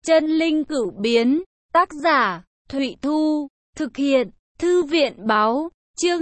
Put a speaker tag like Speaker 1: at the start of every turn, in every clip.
Speaker 1: Chân linh cửu biến, tác giả, Thụy Thu, thực hiện, Thư viện báo, chương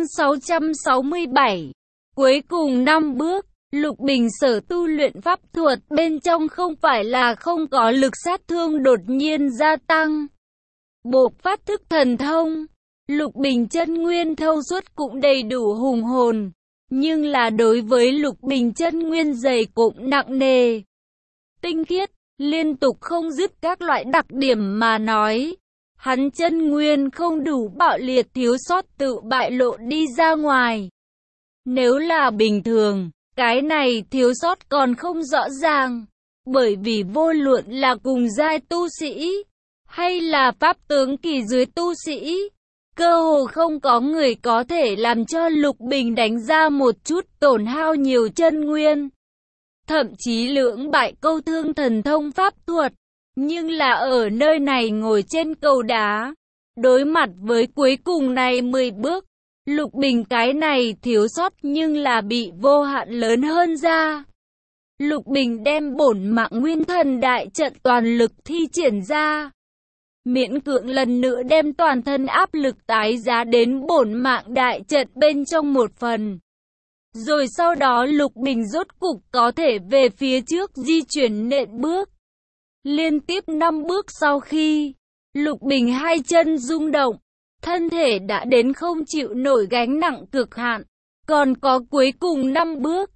Speaker 1: 667. Cuối cùng 5 bước, Lục Bình sở tu luyện pháp thuật bên trong không phải là không có lực sát thương đột nhiên gia tăng. Bộc phát thức thần thông, Lục Bình chân nguyên thâu suốt cũng đầy đủ hùng hồn, nhưng là đối với Lục Bình chân nguyên dày cũng nặng nề, tinh khiết, liên tục không dứt các loại đặc điểm mà nói, hắn chân nguyên không đủ bạo liệt thiếu sót tự bại lộ đi ra ngoài. Nếu là bình thường, cái này thiếu sót còn không rõ ràng, bởi vì vô luận là cùng giai tu sĩ, hay là pháp tướng kỳ dưới tu sĩ, cơ hồ không có người có thể làm cho Lục Bình đánh ra một chút tổn hao nhiều chân nguyên. Thậm chí lưỡng bại câu thương thần thông pháp thuật, nhưng là ở nơi này ngồi trên cầu đá, đối mặt với cuối cùng này 10 bước, Lục Bình cái này thiếu sót nhưng là bị vô hạn lớn hơn ra. Lục Bình đem bổn mạng nguyên thần đại trận toàn lực thi triển ra, miễn cưỡng lần nữa đem toàn thân áp lực tái giá đến bổn mạng đại trận bên trong một phần. Rồi sau đó Lục Bình rốt cục có thể về phía trước di chuyển nện bước. Liên tiếp 5 bước sau khi Lục Bình hai chân rung động, thân thể đã đến không chịu nổi gánh nặng cực hạn. Còn có cuối cùng 5 bước,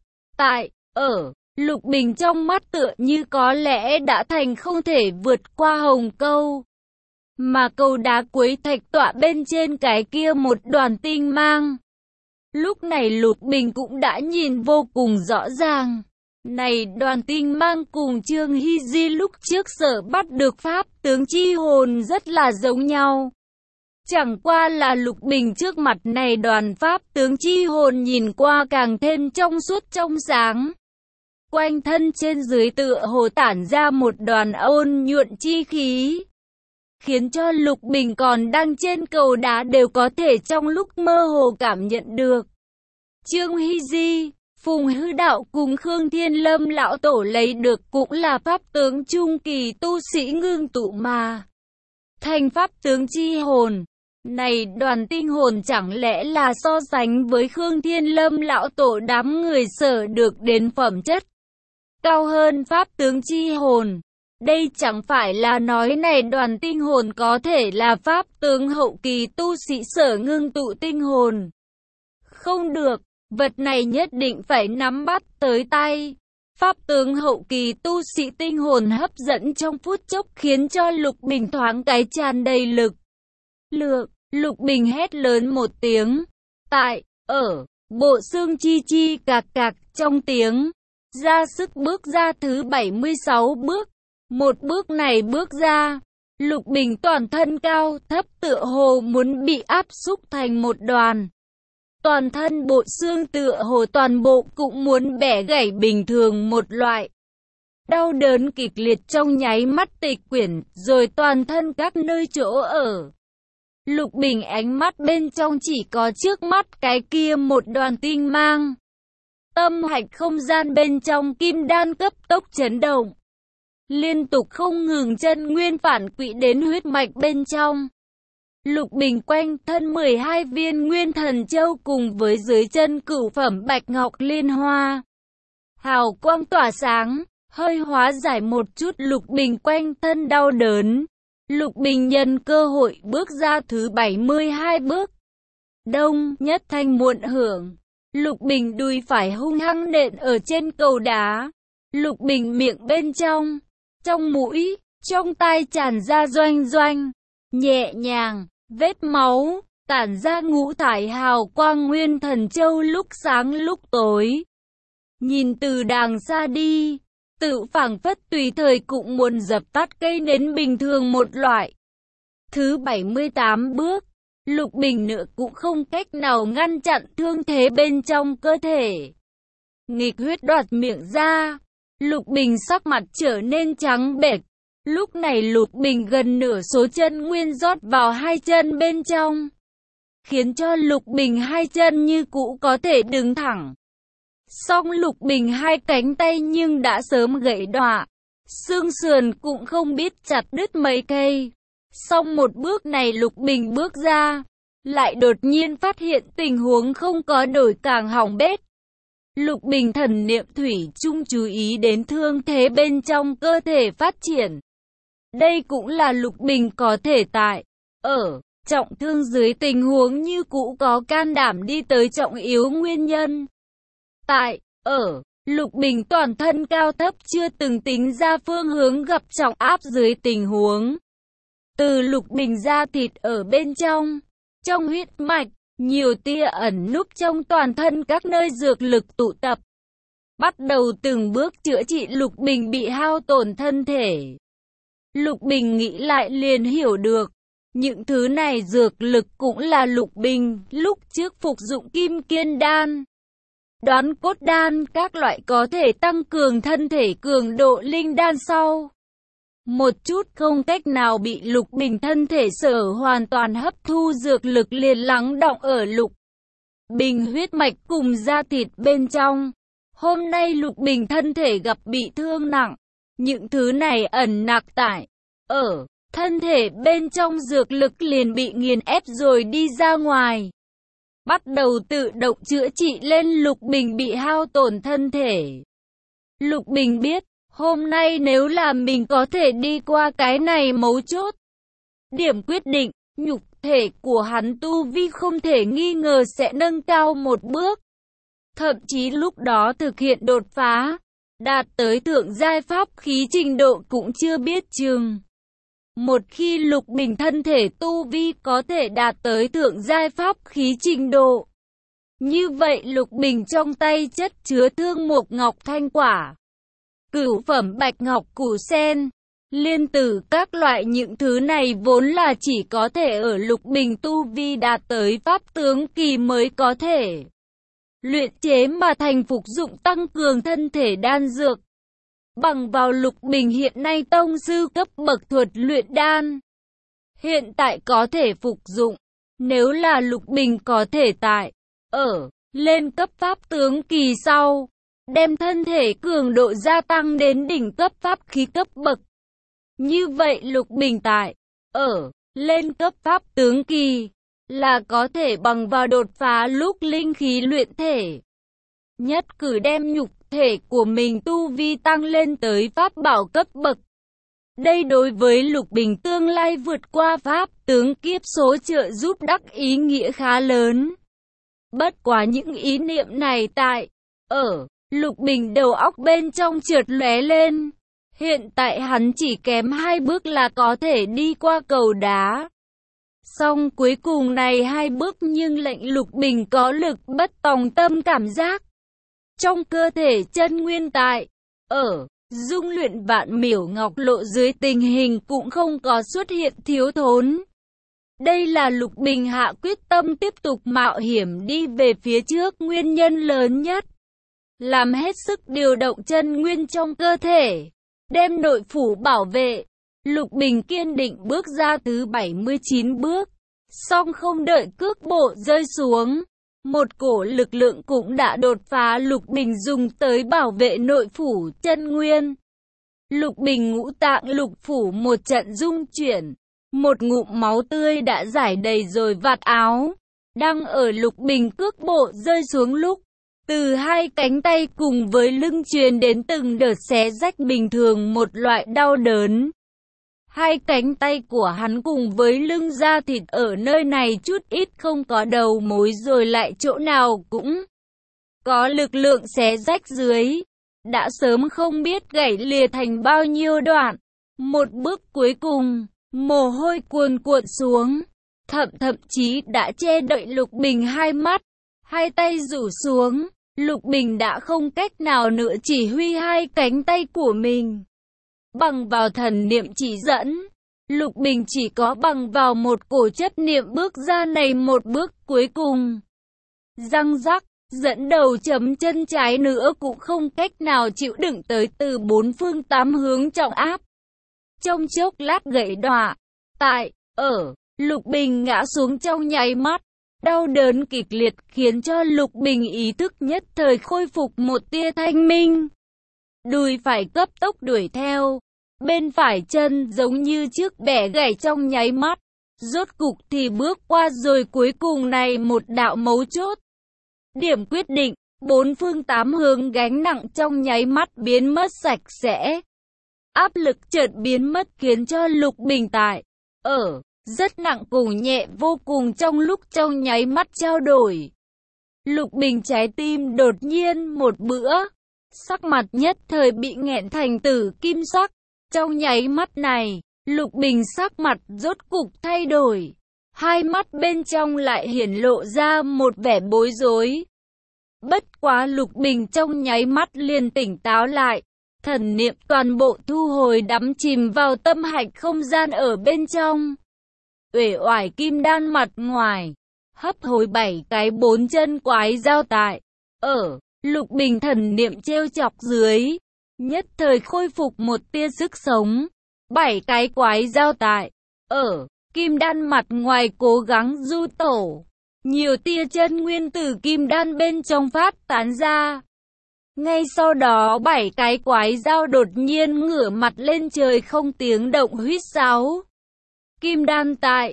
Speaker 1: Lục Bình trong mắt tựa như có lẽ đã thành không thể vượt qua hồng câu. Mà cầu đá cuối thạch tọa bên trên cái kia một đoàn tinh mang. Lúc này Lục Bình cũng đã nhìn vô cùng rõ ràng. Này đoàn tinh mang cùng Trương Hy Di lúc trước sở bắt được pháp tướng chi hồn rất là giống nhau. Chẳng qua là Lục Bình trước mặt này đoàn pháp tướng chi hồn nhìn qua càng thêm trong suốt trong sáng. Quanh thân trên dưới tựa hồ tản ra một đoàn ôn nhuận chi khí, khiến cho Lục Bình còn đang trên cầu đá đều có thể trong lúc mơ hồ cảm nhận được. Trương Hy Di, Phùng Hư Đạo cùng Khương Thiên Lâm lão tổ lấy được cũng là pháp tướng trung kỳ tu sĩ ngưng tụ mà thành pháp tướng chi hồn. Này đoàn tinh hồn chẳng lẽ là so sánh với Khương Thiên Lâm lão tổ đám người sở được đến phẩm chất cao hơn pháp tướng chi hồn? Đây chẳng phải là nói này đoàn tinh hồn có thể là pháp tướng hậu kỳ tu sĩ sở ngưng tụ tinh hồn? Không được, vật này nhất định phải nắm bắt tới tay. Pháp tướng hậu kỳ tu sĩ tinh hồn hấp dẫn trong phút chốc khiến cho Lục Bình thoáng cái tràn đầy lực lượng. Lục Bình hét lớn một tiếng. Bộ xương chi chi cạc cạc trong tiếng, ra sức bước ra thứ 76 bước. Một bước này bước ra, Lục Bình toàn thân cao thấp tựa hồ muốn bị áp xúc thành một đoàn. Toàn thân bộ xương tựa hồ toàn bộ cũng muốn bẻ gãy bình thường một loại. Đau đớn kịch liệt trong nháy mắt tịch quyển, rồi toàn thân các nơi chỗ ở. Lục Bình ánh mắt bên trong chỉ có trước mắt cái kia một đoàn tinh mang. Tâm hạch không gian bên trong kim đan cấp tốc chấn động, liên tục không ngừng chân nguyên phản quỹ đến huyết mạch bên trong. Lục Bình quanh thân 12 viên nguyên thần châu cùng với dưới chân cửu phẩm bạch ngọc liên hoa, hào quang tỏa sáng, hơi hóa giải một chút Lục Bình quanh thân đau đớn. Lục Bình nhân cơ hội bước ra thứ 72 bước. Đông nhất thanh muộn hưởng, Lục Bình đùi phải hung hăng nện ở trên cầu đá. Lục Bình miệng bên trong mũi, trong tai tràn ra doanh doanh, nhẹ nhàng, vết máu, tản ra ngũ thải hào quang nguyên thần châu lúc sáng lúc tối. Nhìn từ đàng xa đi, tự phảng phất tùy thời cũng muốn dập tắt cây nến bình thường một loại. Thứ 78 bước, Lục Bình nữa cũng không cách nào ngăn chặn thương thế bên trong cơ thể. Nghịch huyết đoạt miệng ra, Lục Bình sắc mặt trở nên trắng bệch. Lúc này Lục Bình gần nửa số chân nguyên rót vào hai chân bên trong, khiến cho Lục Bình hai chân như cũ có thể đứng thẳng. Song Lục Bình hai cánh tay nhưng đã sớm gãy đọa, xương sườn cũng không biết chặt đứt mấy cây. Xong một bước này Lục Bình bước ra, lại đột nhiên phát hiện tình huống không có đổi càng hỏng bét. Lục Bình thần niệm thủy chung chú ý đến thương thế bên trong cơ thể phát triển. Đây cũng là Lục Bình có thể tại trọng thương dưới tình huống như cũ có can đảm đi tới trọng yếu nguyên nhân. Lục Bình toàn thân cao thấp chưa từng tính ra phương hướng gặp trọng áp dưới tình huống. Từ Lục Bình da thịt ở bên trong huyết mạch, nhiều tia ẩn núp trong toàn thân các nơi dược lực tụ tập. Bắt đầu từng bước chữa trị Lục Bình bị hao tổn thân thể. Lục Bình nghĩ lại liền hiểu được, những thứ này dược lực cũng là Lục Bình lúc trước phục dụng Kim Kiên đan, Đoán Cốt đan các loại có thể tăng cường thân thể cường độ linh đan sau. Một chút không cách nào bị Lục Bình thân thể sở hoàn toàn hấp thu dược lực liền lắng đọng ở Lục Bình huyết mạch cùng da thịt bên trong. Hôm nay Lục Bình thân thể gặp bị thương nặng, những thứ này ẩn nặc tại thân thể bên trong dược lực liền bị nghiền ép rồi đi ra ngoài. Bắt đầu tự động chữa trị lên Lục Bình bị hao tổn thân thể. Lục Bình biết, hôm nay nếu là mình có thể đi qua cái này mấu chốt. Điểm quyết định, nhục thể của hắn tu vi không thể nghi ngờ sẽ nâng cao một bước. Thậm chí lúc đó thực hiện đột phá, đạt tới thượng giai pháp khí trình độ cũng chưa biết chừng. Một khi Lục Bình thân thể tu vi có thể đạt tới thượng giai pháp khí trình độ, như vậy Lục Bình trong tay chất chứa Thương Mộc Ngọc Thanh Quả, Cửu Phẩm Bạch Ngọc Củ Sen, Liên Tử các loại những thứ này vốn là chỉ có thể ở Lục Bình tu vi đạt tới pháp tướng kỳ mới có thể luyện chế mà thành phục dụng tăng cường thân thể đan dược. Bằng vào Lục Bình hiện nay tông sư cấp bậc thuật luyện đan, hiện tại có thể phục dụng. Nếu là Lục Bình có thể tại lên cấp pháp tướng kỳ sau, đem thân thể cường độ gia tăng đến đỉnh cấp pháp khí cấp bậc. Như vậy Lục Bình tại lên cấp pháp tướng kỳ là có thể bằng vào đột phá lúc linh khí luyện thể, nhất cử đem nhục thể của mình tu vi tăng lên tới pháp bảo cấp bậc. Đây đối với Lục Bình tương lai vượt qua pháp tướng kiếp số trợ giúp đắc ý nghĩa khá lớn. Bất quá những ý niệm này tại Lục Bình đầu óc bên trong chợt lóe lên. Hiện tại hắn chỉ kém 2 bước là có thể đi qua cầu đá. Song cuối cùng này 2 bước nhưng lệnh Lục Bình có lực bất tòng tâm cảm giác. Trong cơ thể chân nguyên tại dung luyện vạn miểu ngọc lộ dưới tình hình cũng không có xuất hiện thiếu thốn. Đây là Lục Bình hạ quyết tâm tiếp tục mạo hiểm đi về phía trước nguyên nhân lớn nhất. Làm hết sức điều động chân nguyên trong cơ thể, đem nội phủ bảo vệ. Lục Bình kiên định bước ra thứ 79 bước. Song không đợi cước bộ rơi xuống, một cổ lực lượng cũng đã đột phá Lục Bình dùng tới bảo vệ nội phủ chân nguyên. Lục Bình ngũ tạng lục phủ một trận rung chuyển, một ngụm máu tươi đã rải đầy rồi vạt áo. Đang ở Lục Bình cước bộ rơi xuống lúc, từ hai cánh tay cùng với lưng truyền đến từng đợt xé rách bình thường một loại đau đớn. Hai cánh tay của hắn cùng với lưng da thịt ở nơi này chút ít không có đầu mối rồi lại chỗ nào cũng có lực lượng xé rách dưới. Đã sớm không biết gãy lìa thành bao nhiêu đoạn. Một bước cuối cùng, mồ hôi cuồn cuộn xuống. Thậm chí đã che đậy Lục Bình hai mắt. Hai tay rủ xuống, Lục Bình đã không cách nào nữa chỉ huy hai cánh tay của mình. Bằng vào thần niệm chỉ dẫn, Lục Bình chỉ có bằng vào một cổ chấp niệm bước ra này một bước cuối cùng. Răng rắc, dẫn đầu chấm chân trái nữa cũng không cách nào chịu đựng tới từ bốn phương tám hướng trọng áp. Trong chốc lát gãy đọa, Lục Bình ngã xuống trong nháy mắt. Đau đớn kịch liệt khiến cho Lục Bình ý thức nhất thời khôi phục một tia thanh minh. đùi phải cấp tốc đuổi theo. Bên phải chân giống như chiếc bẻ gãy trong nháy mắt. Rốt cục thì bước qua rồi, cuối cùng này một đạo mấu chốt. Điểm quyết định, bốn phương tám hướng gánh nặng trong nháy mắt biến mất sạch sẽ. Áp lực chợt biến mất khiến cho Lục Bình tại rất nặng cùng nhẹ vô cùng trong lúc trong nháy mắt trao đổi. Lục Bình trái tim đột nhiên một bữa, sắc mặt nhất thời bị nghẹn thành tử kim sắc. Trong nháy mắt này, Lục Bình sắc mặt rốt cục thay đổi, hai mắt bên trong lại hiển lộ ra một vẻ bối rối. Bất quá Lục Bình trong nháy mắt liền tỉnh táo lại, thần niệm toàn bộ thu hồi đắm chìm vào tâm hạch không gian ở bên trong. Uể oải kim đan mặt ngoài, hấp hối 7 cái 4 chân quái dao tại Lục Bình thần niệm trêu chọc dưới, nhất thời khôi phục một tia sức sống. 7 cái quái dao tại kim đan mặt ngoài cố gắng du tổ, nhiều tia chân nguyên từ kim đan bên trong phát tán ra. Ngay sau đó 7 cái quái dao đột nhiên ngửa mặt lên trời không tiếng động huýt sáo. Kim đan tại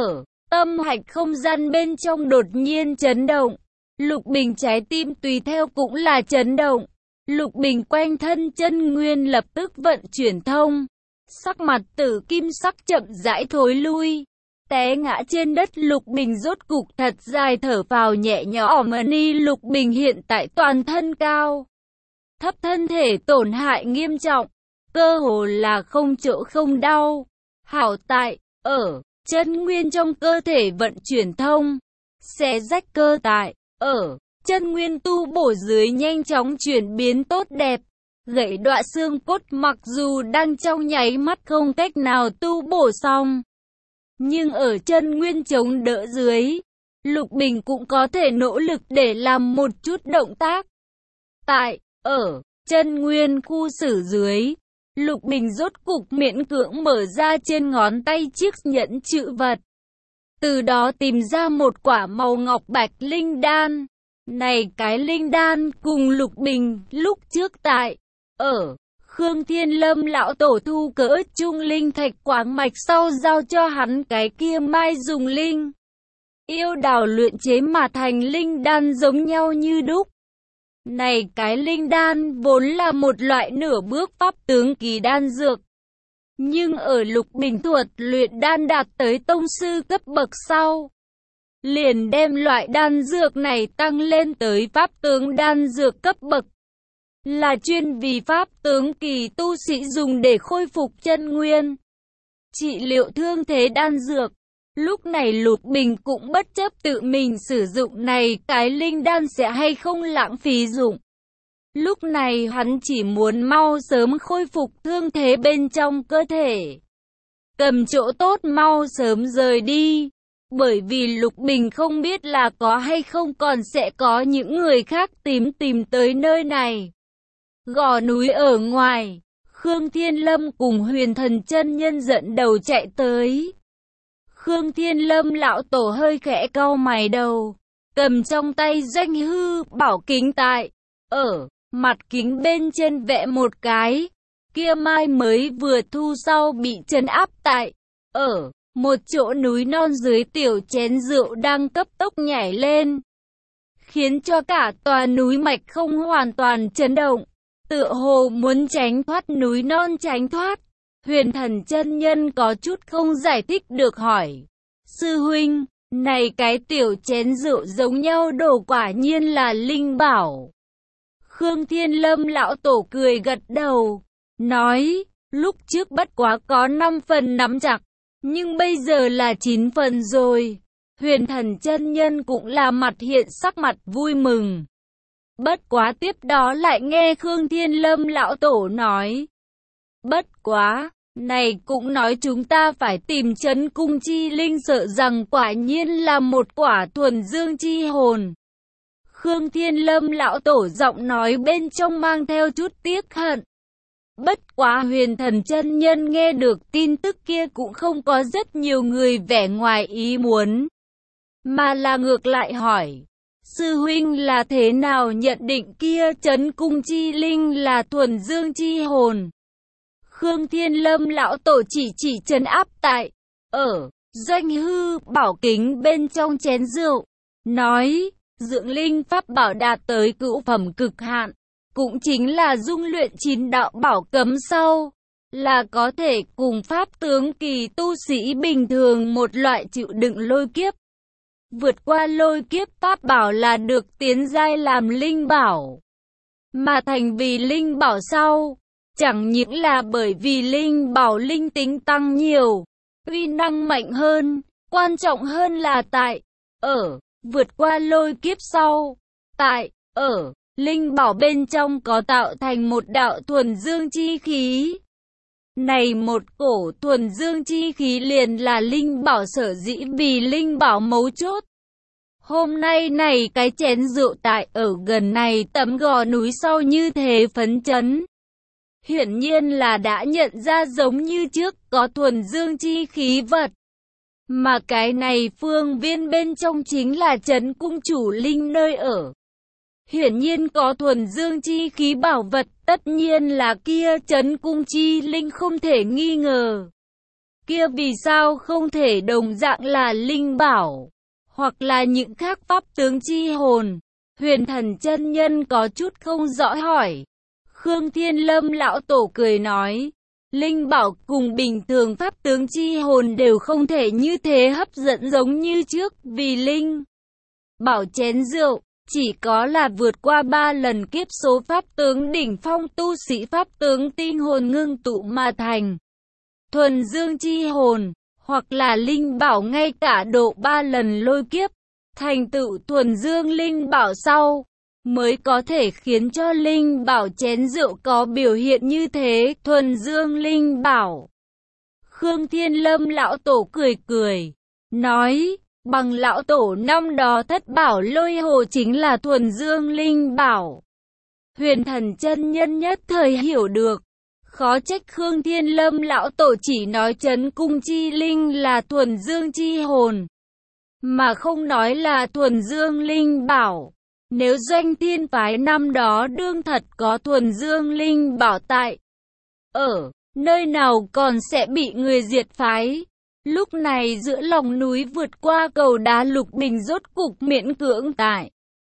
Speaker 1: tâm hạch không gian bên trong đột nhiên chấn động. Lục Bình trái tim tùy theo cũng là chấn động. Lục Bình quanh thân chân nguyên lập tức vận chuyển thông. Sắc mặt tử kim sắc chậm rãi thối lui. Té ngã trên đất, Lục Bình rốt cục thật dài thở phào nhẹ nhõm. Lục Bình hiện tại toàn thân cao thấp, thân thể tổn hại nghiêm trọng, cơ hồ là không chỗ không đau. Hảo tại chân nguyên trong cơ thể vận chuyển thông, xé rách cơ tại chân nguyên tu bổ dưới nhanh chóng chuyển biến tốt đẹp. Gãy đoạn xương cốt mặc dù đang trong nháy mắt không cách nào tu bổ xong, nhưng ở chân nguyên chống đỡ dưới, Lục Bình cũng có thể nỗ lực để làm một chút động tác. Tại chân nguyên khu xử dưới, Lục Bình rốt cục miễn cưỡng mở ra trên ngón tay chiếc nhẫn chữ vật. Từ đó tìm ra một quả màu ngọc bạch linh đan. Này cái linh đan cùng Lục Bình lúc trước tại Khương Thiên Lâm lão tổ thu cỡ trung linh thạch quáng mạch sau giao cho hắn cái kia mai dùng linh yêu đào luyện chế mà thành linh đan giống nhau như đúc. Này cái linh đan vốn là một loại nửa bước pháp tướng kỳ đan dược, nhưng ở Lục Bình thuật luyện đan đạt tới tông sư cấp bậc sau, liền đem loại đan dược này tăng lên tới pháp tướng đan dược cấp bậc, là chuyên vì pháp tướng kỳ tu sĩ dùng để khôi phục chân nguyên, trị liệu thương thế đan dược. Lúc này Lục Bình cũng bất chấp tự mình sử dụng này cái linh đan sẽ hay không lãng phí dụng. Lúc này hắn chỉ muốn mau sớm khôi phục thương thế bên trong cơ thể, cầm chỗ tốt mau sớm rời đi. Bởi vì Lục Bình không biết là có hay không còn sẽ có những người khác tìm tới nơi này. Gò núi ở ngoài, Khương Thiên Lâm cùng Huyền Thần chân nhân dẫn đầu chạy tới. Khương Thiên Lâm lão tổ hơi khẽ cau mày đầu, cầm trong tay doanh hư bảo kính tại mặt kính bên trên vẽ một cái kia mai mới vừa thu sau bị trấn áp tại một chỗ núi non dưới tiểu chén rượu đang cấp tốc nhảy lên, khiến cho cả tòa núi mạch không hoàn toàn chấn động, tựa hồ muốn tránh thoát núi non tránh thoát. Huyền Thần chân nhân có chút không giải thích được hỏi: sư huynh, này cái tiểu chén rượu giống nhau đổ quả nhiên là linh bảo. Khương Thiên Lâm lão tổ cười gật đầu, nói: lúc trước bất quá có 5 phần nắm chặt, nhưng bây giờ là 9 phần rồi. Huyền Thần chân nhân cũng là mặt hiện sắc mặt vui mừng. Bất quá tiếp đó lại nghe Khương Thiên Lâm lão tổ nói: bất quá, này cũng nói chúng ta phải tìm Trấn Cung chi linh, sợ rằng quả nhiên là một quả thuần dương chi hồn. Khương Thiên Lâm lão tổ giọng nói bên trong mang theo chút tiếc hận. Bất quá Huyền Thần chân nhân nghe được tin tức kia cũng không có rất nhiều người vẻ ngoài ý muốn, mà là ngược lại hỏi: Sư huynh là thế nào nhận định kia chấn cung chi linh là thuần dương chi hồn? Khương Thiên Lâm lão tổ chỉ trấn áp tại, ở, doanh hư, bảo kính bên trong chén rượu. Nói, dưỡng linh pháp bảo đạt tới cửu phẩm cực hạn. Cũng chính là dung luyện 9 đạo bảo cấm sau. Là có thể cùng pháp tướng kỳ tu sĩ bình thường một loại chịu đựng lôi kiếp. Vượt qua lôi kiếp pháp bảo là được tiến giai làm linh bảo. Mà thành vì linh bảo sau. Chẳng những là bởi vì linh bảo linh tính tăng nhiều, uy năng mạnh hơn, quan trọng hơn là tại, ở, vượt qua lôi kiếp sau, tại, ở, linh bảo bên trong có tạo thành một đạo thuần dương chi khí. Này một cổ thuần dương chi khí liền là linh bảo sở dĩ vì linh bảo mấu chốt. Hôm nay này cái chén rượu tại ở gần này tấm gò núi sau như thế phấn chấn. Hiển nhiên là đã nhận ra giống như trước có thuần dương chi khí vật. Mà cái này phương viên bên trong chính là trấn cung chủ linh nơi ở. Hiển nhiên có thuần dương chi khí bảo vật, tất nhiên là kia trấn cung chi linh không thể nghi ngờ. Kia vì sao không thể đồng dạng là linh bảo, hoặc là những khác pháp tướng chi hồn? Huyền Thần chân nhân có chút không rõ hỏi. Khương Thiên Lâm lão tổ cười nói, linh bảo cùng bình thường pháp tướng chi hồn đều không thể như thế hấp dẫn giống như trước, vì linh bảo chén rượu, chỉ có là vượt qua 3 lần kiếp số pháp tướng đỉnh phong tu sĩ pháp tướng tinh hồn ngưng tụ mà thành. Thuần dương chi hồn, hoặc là linh bảo ngay cả độ 3 lần lôi kiếp, thành tựu thuần dương linh bảo sau. Mới có thể khiến cho linh bảo chén rượu có biểu hiện như thế, thuần dương linh bảo. Khương Thiên Lâm lão tổ cười, nói, bằng lão tổ năm đó thất bảo lôi hồ chính là thuần dương linh bảo. Huyền Thần chân nhân nhất thời hiểu được, khó trách Khương Thiên Lâm lão tổ chỉ nói trấn cung chi linh là thuần dương chi hồn, mà không nói là thuần dương linh bảo. Nếu Doanh Thiên phái năm đó đương thật có thuần dương linh bảo tại, ở nơi nào còn sẽ bị người diệt phái. Lúc này giữa lòng núi vượt qua cầu đá Lục Bình rốt cục miễn cưỡng tại,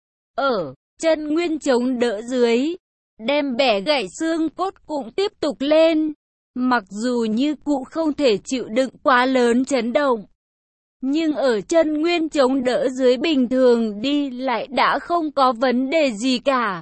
Speaker 1: ở chân nguyên chống đỡ dưới, đem bẻ gãy xương cốt cũng tiếp tục lên. Mặc dù như cụ không thể chịu đựng quá lớn chấn động, nhưng ở chân nguyên chống đỡ dưới bình thường đi lại đã không có vấn đề gì cả.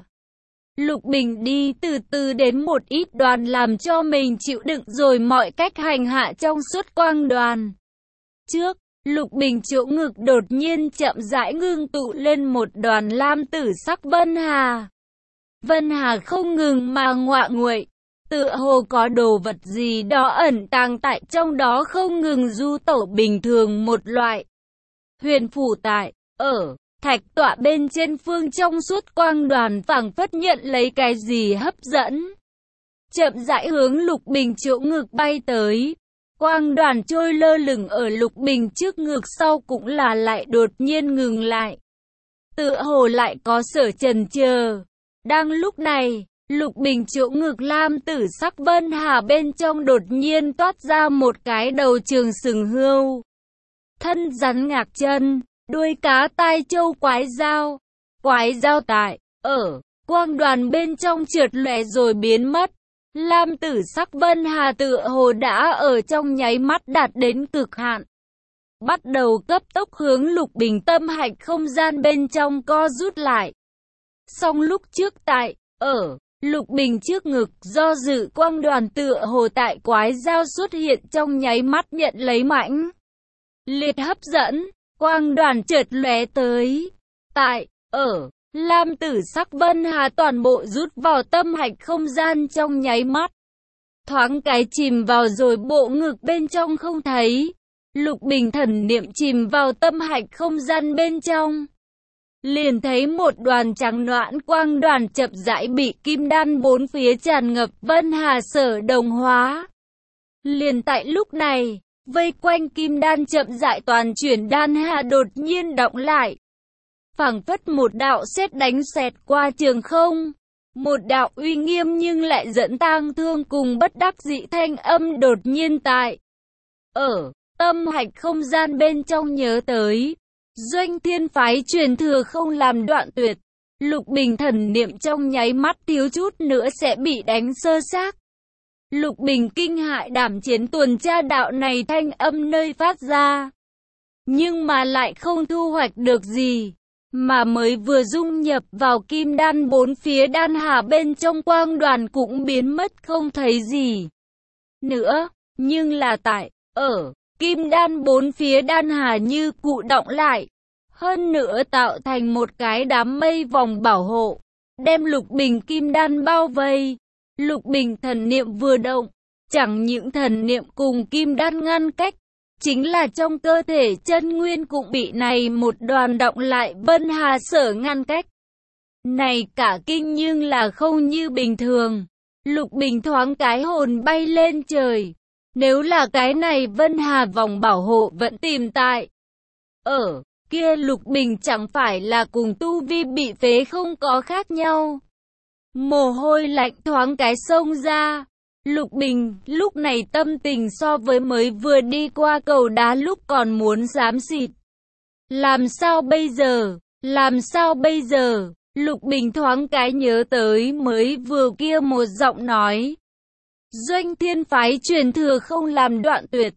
Speaker 1: Lục Bình đi từ từ đến một ít đoàn làm cho mình chịu đựng rồi mọi cách hành hạ trong suốt quang đoàn. Trước, Lục Bình chỗ ngực đột nhiên chậm rãi ngưng tụ lên một đoàn lam tử sắc vân hà. Vân hà không ngừng mà ngoạ nguậy, tựa hồ có đồ vật gì đó ẩn tàng tại trong đó không ngừng du tẩu bình thường một loại. Huyền phủ tại, ở, thạch tọa bên trên phương trong suốt quang đoàn phảng phất nhận lấy cái gì hấp dẫn. Chậm rãi hướng Lục Bình chỗ ngực bay tới. Quang đoàn trôi lơ lửng ở Lục Bình trước ngực sau cũng là lại đột nhiên ngừng lại. Tựa hồ lại có sở chần chờ. Đang lúc này, Lục Bình chỗ ngực lam tử sắc vân hà bên trong đột nhiên toát ra một cái đầu trường sừng hươu. Thân rắn ngạc chân, đuôi cá tai châu quái dao. Quái dao tại, ở, quang đoàn bên trong trượt lóe rồi biến mất. Lam tử sắc vân hà tựa hồ đã ở trong nháy mắt đạt đến cực hạn. Bắt đầu cấp tốc hướng Lục Bình tâm hạch không gian bên trong co rút lại. Song lúc trước tại, ở, Lục Bình trước ngực do dự quang đoàn tựa hồ tại quái dao xuất hiện trong nháy mắt nhận lấy mãnh liệt hấp dẫn, quang đoàn chợt lóe tới. Tại, ở, lam tử sắc vân hà toàn bộ rút vào tâm hạch không gian trong nháy mắt. Thoáng cái chìm vào rồi bộ ngực bên trong không thấy. Lục Bình thần niệm chìm vào tâm hạch không gian bên trong. Liền thấy một đoàn trắng noãn quang đoàn chậm rãi bị kim đan bốn phía tràn ngập vân hà sở đồng hóa. Liền tại lúc này, vây quanh kim đan chậm rãi toàn chuyển đan hà đột nhiên động lại. phảng phất một đạo sét đánh xẹt qua trường không. Một đạo uy nghiêm nhưng lại dẫn tang thương cùng bất đắc dĩ thanh âm đột nhiên tại ở tâm hạch không gian bên trong nhớ tới. Doanh thiên phái truyền thừa không làm đoạn tuyệt. Lục Bình thần niệm trong nháy mắt thiếu chút nữa sẽ bị đánh sơ xác. Lục Bình kinh hại đảm chiến tuần tra đạo này thanh âm nơi phát ra. Nhưng mà lại không thu hoạch được gì. Mà mới vừa dung nhập vào kim đan bốn phía đan hà bên trong quang đoàn cũng biến mất không thấy gì nữa. Nhưng là tại, ở, kim đan bốn phía đan hà như cụ động lại. Hơn nữa tạo thành một cái đám mây vòng bảo hộ. Đem Lục Bình kim đan bao vây. Lục Bình thần niệm vừa động. Chẳng những thần niệm cùng kim đan ngăn cách. Chính là trong cơ thể chân nguyên cũng bị này một đoàn động lại vân hà sở ngăn cách. Này cả kinh nhưng là không như bình thường. Lục Bình thoáng cái hồn bay lên trời. Nếu là cái này vân hà vòng bảo hộ vẫn tìm tại ở kia, Lục Bình chẳng phải là cùng tu vi bị phế không có khác nhau. Mồ hôi lạnh thoáng cái xông ra. Lục Bình lúc này tâm tình so với mới vừa đi qua cầu đá lúc còn muốn xám xịt. Làm sao bây giờ? Làm sao bây giờ? Lục Bình thoáng cái nhớ tới mới vừa kia một giọng nói. Doanh thiên phái truyền thừa không làm đoạn tuyệt.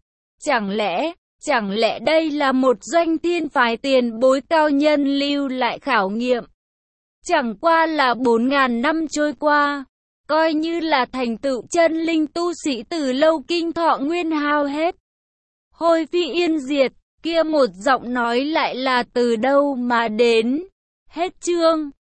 Speaker 1: Chẳng lẽ đây là một doanh thiên phái tiền bối cao nhân lưu lại khảo nghiệm? Chẳng qua là 4.000 năm trôi qua. Coi như là thành tựu chân linh tu sĩ từ lâu kinh thọ nguyên hao hết. Hôi phi yên diệt, kia một giọng nói lại là từ đâu mà đến. Hết chương.